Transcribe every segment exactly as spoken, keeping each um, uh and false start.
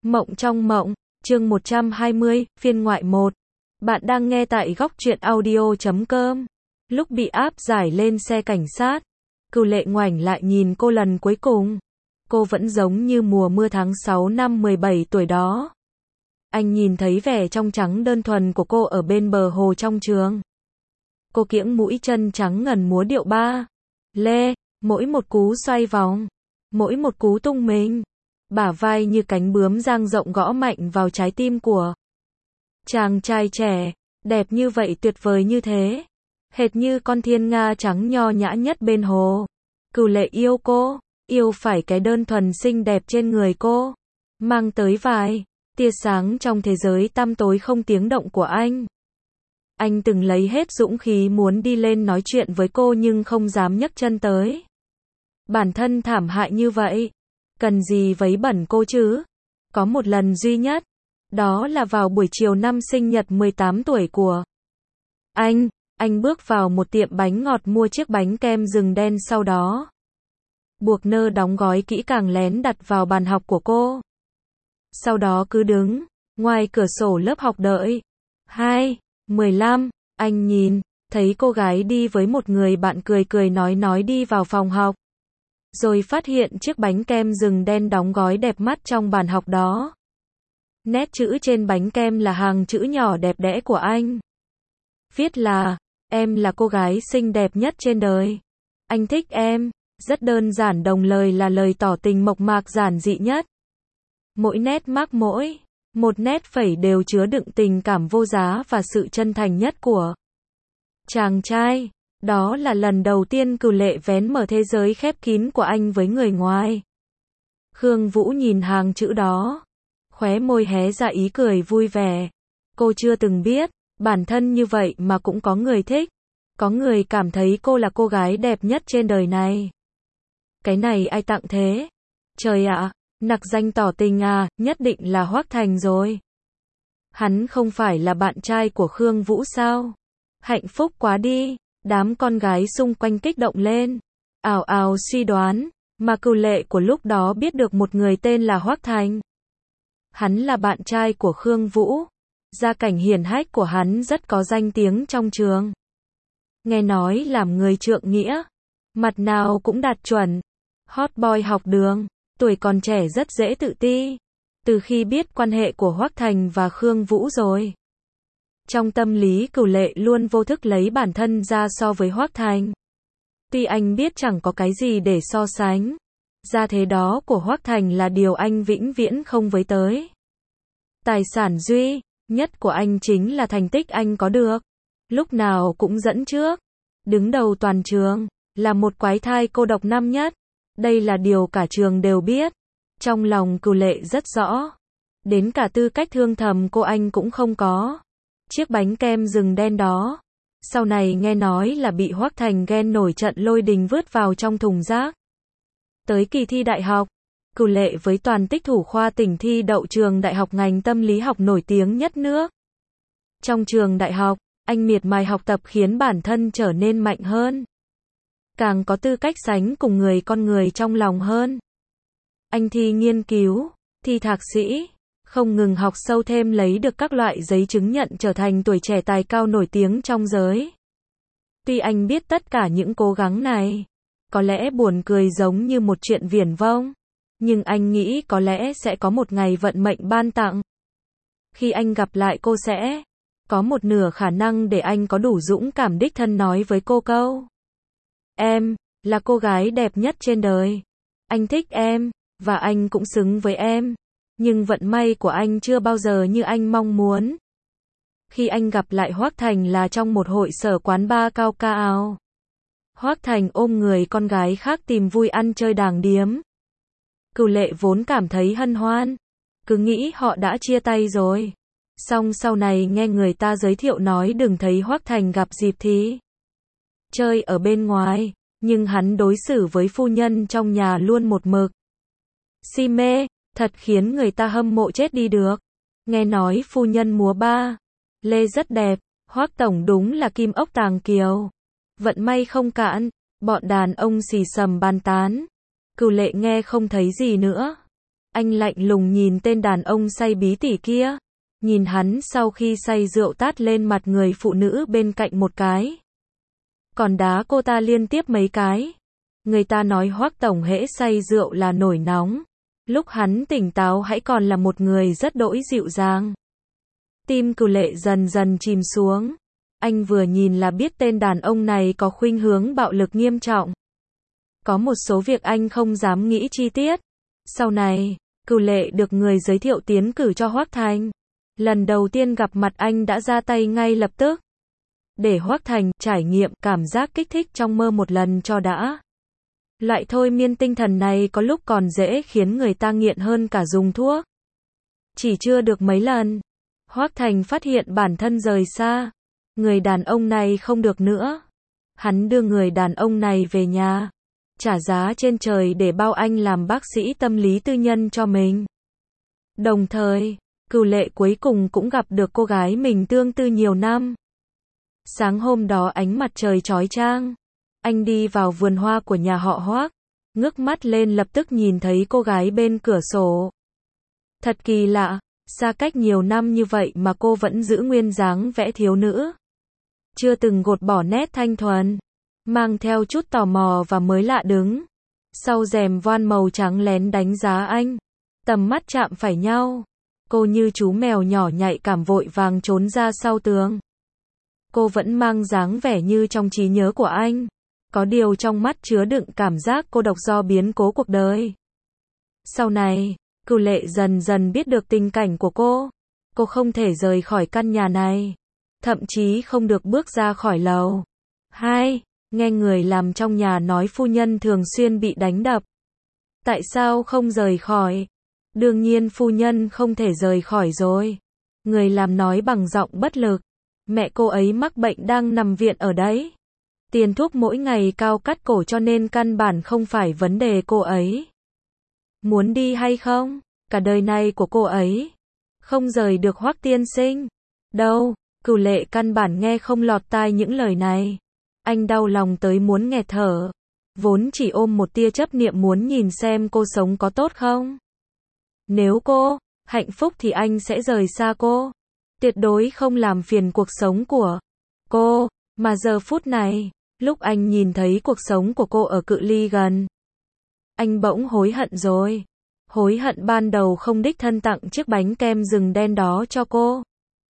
Mộng trong mộng, chương một trăm hai mươi, phiên ngoại một. Bạn đang nghe tại góc truyện audio chấm com. Lúc bị áp giải lên xe cảnh sát, Cửu Lệ ngoảnh lại nhìn cô lần cuối cùng. Cô vẫn giống như mùa mưa tháng sáu năm mười bảy tuổi đó. Anh nhìn thấy vẻ trong trắng đơn thuần của cô ở bên bờ hồ trong trường. Cô kiễng mũi chân trắng ngần múa điệu ba lê, mỗi một cú xoay vòng, mỗi một cú tung mình, bả vai như cánh bướm dang rộng gõ mạnh vào trái tim của chàng trai trẻ, đẹp như vậy, tuyệt vời như thế, hệt như con thiên nga trắng nho nhã nhất bên hồ. Cửu Lệ yêu cô, yêu phải cái đơn thuần xinh đẹp trên người cô, mang tới vài tia sáng trong thế giới tăm tối không tiếng động của anh. Anh từng lấy hết dũng khí muốn đi lên nói chuyện với cô nhưng không dám nhấc chân tới. Bản thân thảm hại như vậy, cần gì vấy bẩn cô chứ? Có một lần duy nhất, đó là vào buổi chiều năm sinh nhật mười tám tuổi của anh, anh bước vào một tiệm bánh ngọt mua chiếc bánh kem rừng đen, sau đó buộc nơ đóng gói kỹ càng lén đặt vào bàn học của cô. Sau đó cứ đứng ngoài cửa sổ lớp học đợi. Hai, mười lăm, anh nhìn thấy cô gái đi với một người bạn cười cười nói nói đi vào phòng học. Rồi phát hiện chiếc bánh kem rừng đen đóng gói đẹp mắt trong bàn học đó. Nét chữ trên bánh kem là hàng chữ nhỏ đẹp đẽ của anh. Viết là, em là cô gái xinh đẹp nhất trên đời. Anh thích em. Rất đơn giản, đồng lời là lời tỏ tình mộc mạc giản dị nhất. Mỗi nét mác mỗi một nét phẩy đều chứa đựng tình cảm vô giá và sự chân thành nhất của chàng trai. Đó là lần đầu tiên Cửu Lệ vén mở thế giới khép kín của anh với người ngoài. Khương Vũ nhìn hàng chữ đó, khóe môi hé ra ý cười vui vẻ. Cô chưa từng biết, bản thân như vậy mà cũng có người thích. Có người cảm thấy cô là cô gái đẹp nhất trên đời này. Cái này ai tặng thế? Trời ạ, nặc danh tỏ tình à, nhất định là Hoắc Thành rồi. Hắn không phải là bạn trai của Khương Vũ sao? Hạnh phúc quá đi. Đám con gái xung quanh kích động lên, ào ào suy đoán, mà Cửu Lệ của lúc đó biết được một người tên là Hoắc Thành. Hắn là bạn trai của Khương Vũ. Gia cảnh hiển hách của hắn rất có danh tiếng trong trường. Nghe nói làm người trượng nghĩa, mặt nào cũng đạt chuẩn, hot boy học đường, tuổi còn trẻ rất dễ tự ti. Từ khi biết quan hệ của Hoắc Thành và Khương Vũ rồi, trong tâm lý Cửu Lệ luôn vô thức lấy bản thân ra so với Hoắc Thành. Tuy anh biết chẳng có cái gì để so sánh, gia thế đó của Hoắc Thành là điều anh vĩnh viễn không với tới. Tài sản duy nhất của anh chính là thành tích anh có được, lúc nào cũng dẫn trước, đứng đầu toàn trường, là một quái thai cô độc năm nhất. Đây là điều cả trường đều biết. Trong lòng Cửu Lệ rất rõ, đến cả tư cách thương thầm cô anh cũng không có. Chiếc bánh kem rừng đen đó, sau này nghe nói là bị Hoắc Thành ghen nổi trận lôi đình vứt vào trong thùng rác. Tới kỳ thi đại học, Cửu Lệ với toàn tích thủ khoa tỉnh thi đậu trường đại học ngành tâm lý học nổi tiếng nhất nước. Trong trường đại học, anh miệt mài học tập khiến bản thân trở nên mạnh hơn, càng có tư cách sánh cùng người con người trong lòng hơn. Anh thi nghiên cứu, thi thạc sĩ, không ngừng học sâu thêm, lấy được các loại giấy chứng nhận trở thành tuổi trẻ tài cao nổi tiếng trong giới. Tuy anh biết tất cả những cố gắng này có lẽ buồn cười giống như một chuyện viển vông, nhưng anh nghĩ có lẽ sẽ có một ngày vận mệnh ban tặng. Khi anh gặp lại cô sẽ có một nửa khả năng để anh có đủ dũng cảm đích thân nói với cô câu: em là cô gái đẹp nhất trên đời. Anh thích em, và anh cũng xứng với em. Nhưng vận may của anh chưa bao giờ như anh mong muốn. Khi anh gặp lại Hoắc Thành là trong một hội sở quán bar cao cao. Hoắc Thành ôm người con gái khác tìm vui ăn chơi đàng điếm. Cửu Lệ vốn cảm thấy hân hoan, cứ nghĩ họ đã chia tay rồi. Xong sau này nghe người ta giới thiệu nói đừng thấy Hoắc Thành gặp dịp thì chơi ở bên ngoài, nhưng hắn đối xử với phu nhân trong nhà luôn một mực si mê, thật khiến người ta hâm mộ chết đi được. Nghe nói phu nhân múa ba lê rất đẹp, Hoắc tổng đúng là kim ốc tàng kiều. Vận may không cạn, bọn đàn ông xì xầm bàn tán. Cửu Lệ nghe không thấy gì nữa. Anh lạnh lùng nhìn tên đàn ông say bí tỉ kia. Nhìn hắn sau khi say rượu tát lên mặt người phụ nữ bên cạnh một cái. Còn đá cô ta liên tiếp mấy cái. Người ta nói Hoắc tổng hễ say rượu là nổi nóng. Lúc hắn tỉnh táo hãy còn là một người rất đỗi dịu dàng. Tim Cửu Lệ dần dần chìm xuống. Anh vừa nhìn là biết tên đàn ông này có khuynh hướng bạo lực nghiêm trọng. Có một số việc anh không dám nghĩ chi tiết. Sau này, Cửu Lệ được người giới thiệu tiến cử cho Hoắc Thành. Lần đầu tiên gặp mặt anh đã ra tay ngay lập tức. Để Hoắc Thành trải nghiệm cảm giác kích thích trong mơ một lần cho đã. Loại thôi miên tinh thần này có lúc còn dễ khiến người ta nghiện hơn cả dùng thuốc. Chỉ chưa được mấy lần, Hoắc Thành phát hiện bản thân rời xa. Người đàn ông này không được nữa. Hắn đưa người đàn ông này về nhà. Trả giá trên trời để bao anh làm bác sĩ tâm lý tư nhân cho mình. Đồng thời, Cửu Lệ cuối cùng cũng gặp được cô gái mình tương tư nhiều năm. Sáng hôm đó ánh mặt trời chói chang. Anh đi vào vườn hoa của nhà họ Hoắc. Ngước mắt lên lập tức nhìn thấy cô gái bên cửa sổ. Thật kỳ lạ, xa cách nhiều năm như vậy mà cô vẫn giữ nguyên dáng vẻ thiếu nữ. Chưa từng gột bỏ nét thanh thuần. Mang theo chút tò mò và mới lạ đứng. Sau rèm voan màu trắng lén đánh giá anh. Tầm mắt chạm phải nhau. Cô như chú mèo nhỏ nhạy cảm vội vàng trốn ra sau tường. Cô vẫn mang dáng vẻ như trong trí nhớ của anh. Có điều trong mắt chứa đựng cảm giác cô độc do biến cố cuộc đời. Sau này, Cửu Lệ dần dần biết được tình cảnh của cô. Cô không thể rời khỏi căn nhà này. Thậm chí không được bước ra khỏi lầu. Hai, nghe người làm trong nhà nói phu nhân thường xuyên bị đánh đập. Tại sao không rời khỏi? Đương nhiên phu nhân không thể rời khỏi rồi. Người làm nói bằng giọng bất lực. Mẹ cô ấy mắc bệnh đang nằm viện ở đấy. Tiền thuốc mỗi ngày cao cắt cổ cho nên căn bản không phải vấn đề cô ấy. Muốn đi hay không? Cả đời này của cô ấy. Không rời được Hoắc tiên sinh. Đâu, Cửu Lệ căn bản nghe không lọt tai những lời này. Anh đau lòng tới muốn nghẹt thở. Vốn chỉ ôm một tia chấp niệm muốn nhìn xem cô sống có tốt không. Nếu cô hạnh phúc thì anh sẽ rời xa cô. Tuyệt đối không làm phiền cuộc sống của cô. Mà giờ phút này, lúc anh nhìn thấy cuộc sống của cô ở cự ly gần, anh bỗng hối hận rồi. Hối hận ban đầu không đích thân tặng chiếc bánh kem rừng đen đó cho cô.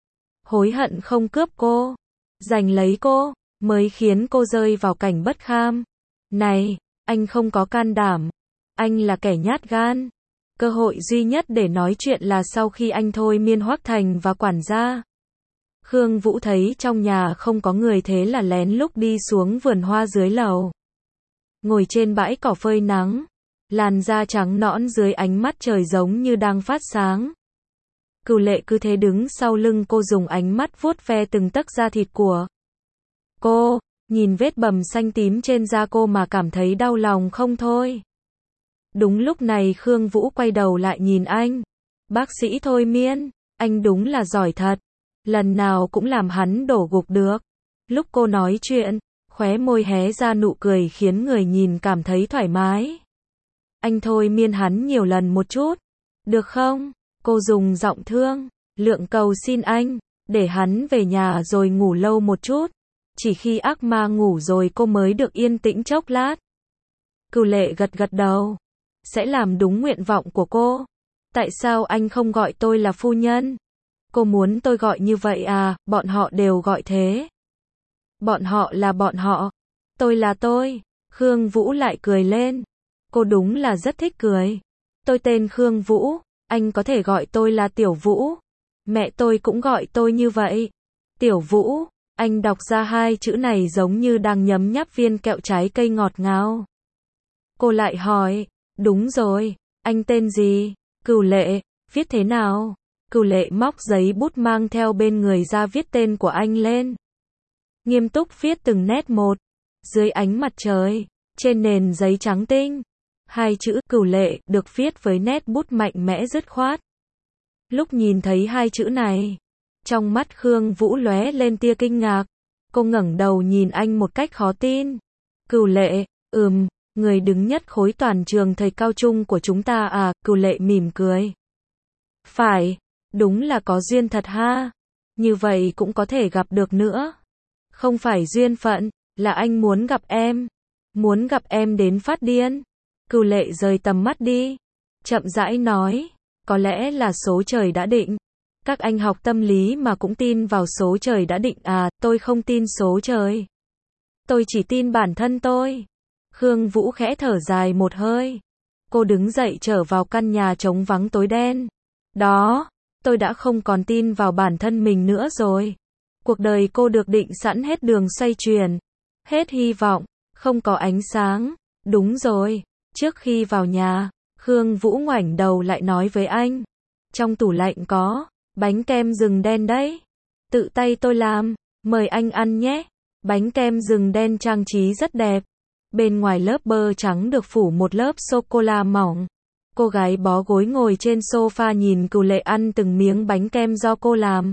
Hối hận không cướp cô, giành lấy cô, mới khiến cô rơi vào cảnh bất kham. Này, anh không có can đảm. Anh là kẻ nhát gan. Cơ hội duy nhất để nói chuyện là sau khi anh thôi miên Hoắc Thành và quản gia. Khương Vũ thấy trong nhà không có người thế là lén lúc đi xuống vườn hoa dưới lầu. Ngồi trên bãi cỏ phơi nắng. Làn da trắng nõn dưới ánh mắt trời giống như đang phát sáng. Cửu Lệ cứ thế đứng sau lưng cô dùng ánh mắt vuốt ve từng tấc da thịt của cô. Nhìn vết bầm xanh tím trên da cô mà cảm thấy đau lòng không thôi. Đúng lúc này Khương Vũ quay đầu lại nhìn anh. Bác sĩ thôi miên, anh đúng là giỏi thật. Lần nào cũng làm hắn đổ gục được. Lúc cô nói chuyện, khóe môi hé ra nụ cười khiến người nhìn cảm thấy thoải mái. Anh thôi miên hắn nhiều lần một chút. Được không? Cô dùng giọng thương, lượng cầu xin anh, để hắn về nhà rồi ngủ lâu một chút. Chỉ khi ác ma ngủ rồi cô mới được yên tĩnh chốc lát. Cửu Lệ gật gật đầu. Sẽ làm đúng nguyện vọng của cô. Tại sao anh không gọi tôi là phu nhân? Cô muốn tôi gọi như vậy à? Bọn họ đều gọi thế. Bọn họ là bọn họ. Tôi là tôi. Khương Vũ lại cười lên. Cô đúng là rất thích cười. Tôi tên Khương Vũ. Anh có thể gọi tôi là Tiểu Vũ. Mẹ tôi cũng gọi tôi như vậy. Tiểu Vũ. Anh đọc ra hai chữ này giống như đang nhấm nháp viên kẹo trái cây ngọt ngào. Cô lại hỏi. Đúng rồi. Anh tên gì? Cửu Lệ. Viết thế nào? Cửu Lệ móc giấy bút mang theo bên người ra viết tên của anh lên. Nghiêm túc viết từng nét một. Dưới ánh mặt trời, trên nền giấy trắng tinh, hai chữ Cửu Lệ được viết với nét bút mạnh mẽ dứt khoát. Lúc nhìn thấy hai chữ này, trong mắt Khương Vũ lóe lên tia kinh ngạc. Cô ngẩng đầu nhìn anh một cách khó tin. Cửu Lệ, ừm, Người đứng nhất khối toàn trường thời cao trung của chúng ta à, Cửu Lệ mỉm cười. Phải, đúng là có duyên thật ha. Như vậy cũng có thể gặp được nữa. Không phải duyên phận, là anh muốn gặp em. Muốn gặp em đến phát điên. Cửu Lệ rời tầm mắt đi. Chậm rãi nói, có lẽ là số trời đã định. Các anh học tâm lý mà cũng tin vào số trời đã định à, tôi không tin số trời. Tôi chỉ tin bản thân tôi. Khương Vũ khẽ thở dài một hơi. Cô đứng dậy trở vào căn nhà trống vắng tối đen. Đó, tôi đã không còn tin vào bản thân mình nữa rồi. Cuộc đời cô được định sẵn hết đường xoay chuyển. Hết hy vọng, không có ánh sáng. Đúng rồi, trước khi vào nhà, Khương Vũ ngoảnh đầu lại nói với anh. Trong tủ lạnh có bánh kem rừng đen đấy. Tự tay tôi làm, mời anh ăn nhé. Bánh kem rừng đen trang trí rất đẹp. Bên ngoài lớp bơ trắng được phủ một lớp sô-cô-la mỏng. Cô gái bó gối ngồi trên sofa nhìn Cửu Lệ ăn từng miếng bánh kem do cô làm.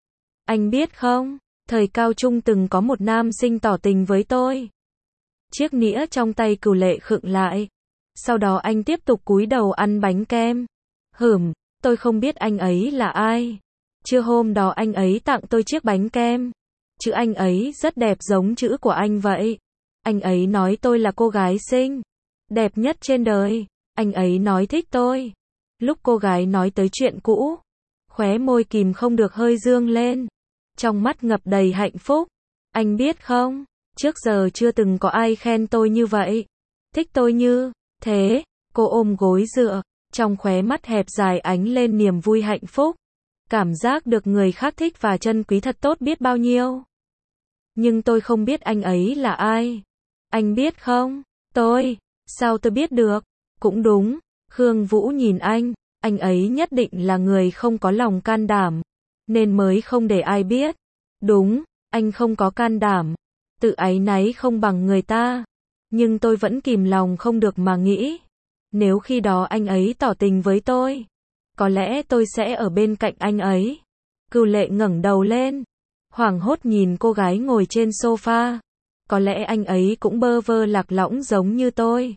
Anh biết không, thời cao trung từng có một nam sinh tỏ tình với tôi. Chiếc nĩa trong tay Cửu Lệ khựng lại. Sau đó anh tiếp tục cúi đầu ăn bánh kem. Hửm, tôi không biết anh ấy là ai. Trưa hôm đó anh ấy tặng tôi chiếc bánh kem. Chữ anh ấy rất đẹp giống chữ của anh vậy. Anh ấy nói tôi là cô gái xinh đẹp nhất trên đời. Anh ấy nói thích tôi. Lúc cô gái nói tới chuyện cũ, khóe môi kìm không được hơi dương lên. Trong mắt ngập đầy hạnh phúc. Anh biết không, trước giờ chưa từng có ai khen tôi như vậy. Thích tôi như thế. Cô ôm gối dựa, trong khóe mắt hẹp dài ánh lên niềm vui hạnh phúc. Cảm giác được người khác thích và trân quý thật tốt biết bao nhiêu. Nhưng tôi không biết anh ấy là ai. Anh biết không? Tôi, sao tôi biết được? Cũng đúng, Khương Vũ nhìn anh, anh ấy nhất định là người không có lòng can đảm, nên mới không để ai biết. Đúng, anh không có can đảm, tự áy náy không bằng người ta. Nhưng tôi vẫn kìm lòng không được mà nghĩ. Nếu khi đó anh ấy tỏ tình với tôi, có lẽ tôi sẽ ở bên cạnh anh ấy. Cửu Lệ ngẩng đầu lên, hoảng hốt nhìn cô gái ngồi trên sofa. Có lẽ anh ấy cũng bơ vơ lạc lõng giống như tôi.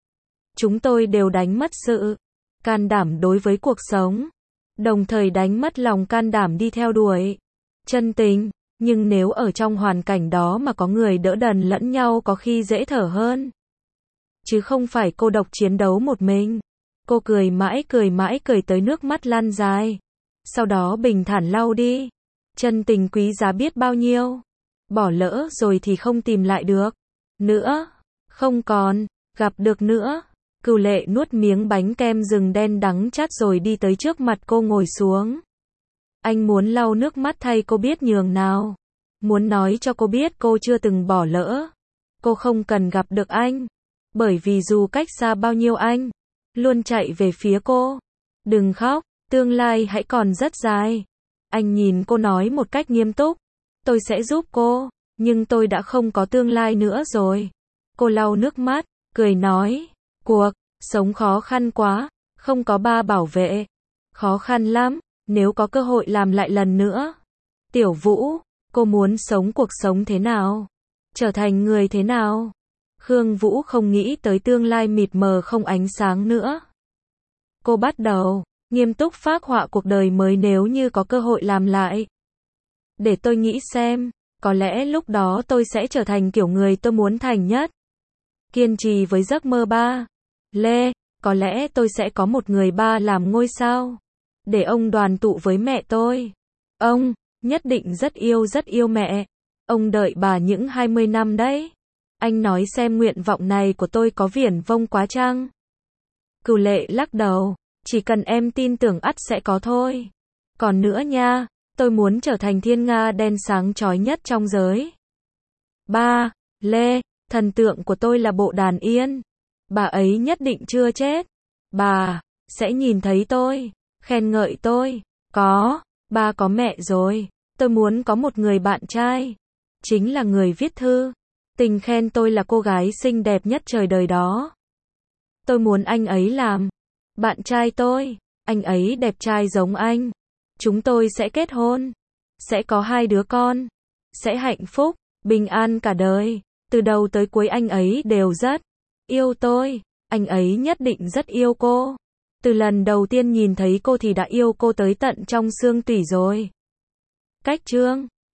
Chúng tôi đều đánh mất sự can đảm đối với cuộc sống, đồng thời đánh mất lòng can đảm đi theo đuổi chân tình. Nhưng nếu ở trong hoàn cảnh đó mà có người đỡ đần lẫn nhau có khi dễ thở hơn. Chứ không phải cô độc chiến đấu một mình. Cô cười mãi cười mãi cười tới nước mắt lăn dài. Sau đó bình thản lau đi. Chân tình quý giá biết bao nhiêu. Bỏ lỡ rồi thì không tìm lại được nữa. Không còn gặp được nữa. Cửu Lệ nuốt miếng bánh kem rừng đen đắng chát rồi đi tới trước mặt cô ngồi xuống. Anh muốn lau nước mắt thay cô biết nhường nào. Muốn nói cho cô biết cô chưa từng bỏ lỡ. Cô không cần gặp được anh. Bởi vì dù cách xa bao nhiêu anh luôn chạy về phía cô. Đừng khóc, tương lai hãy còn rất dài. Anh nhìn cô nói một cách nghiêm túc. Tôi sẽ giúp cô, nhưng tôi đã không có tương lai nữa rồi. Cô lau nước mắt, cười nói. Cuộc sống khó khăn quá, không có ba bảo vệ. Khó khăn lắm, nếu có cơ hội làm lại lần nữa. Tiểu Vũ, cô muốn sống cuộc sống thế nào? Trở thành người thế nào? Khương Vũ không nghĩ tới tương lai mịt mờ không ánh sáng nữa. Cô bắt đầu nghiêm túc phác họa cuộc đời mới nếu như có cơ hội làm lại. Để tôi nghĩ xem, có lẽ lúc đó tôi sẽ trở thành kiểu người tôi muốn thành nhất. Kiên trì với giấc mơ ba. Lê, có lẽ tôi sẽ có một người ba làm ngôi sao. Để ông đoàn tụ với mẹ tôi. Ông, nhất định rất yêu rất yêu mẹ. Ông đợi bà những hai mươi năm đấy. Anh nói xem nguyện vọng này của tôi có viển vông quá chăng? Cửu Lệ lắc đầu. Chỉ cần em tin tưởng ắt sẽ có thôi. Còn nữa nha, tôi muốn trở thành thiên nga đen sáng chói nhất trong giới. Ba, Lê, thần tượng của tôi là Bộ Đàn Yên. Bà ấy nhất định chưa chết. Bà sẽ nhìn thấy tôi, khen ngợi tôi. Có, ba có mẹ rồi. Tôi muốn có một người bạn trai. Chính là người viết thư. Tình khen tôi là cô gái xinh đẹp nhất trời đời đó. Tôi muốn anh ấy làm bạn trai tôi. Anh ấy đẹp trai giống anh. Chúng tôi sẽ kết hôn. Sẽ có hai đứa con. Sẽ hạnh phúc, bình an cả đời. Từ đầu tới cuối anh ấy đều rất Yêu tôi, anh ấy nhất định rất yêu cô. Từ lần đầu tiên nhìn thấy cô thì đã yêu cô tới tận trong xương tủy rồi. Cách chương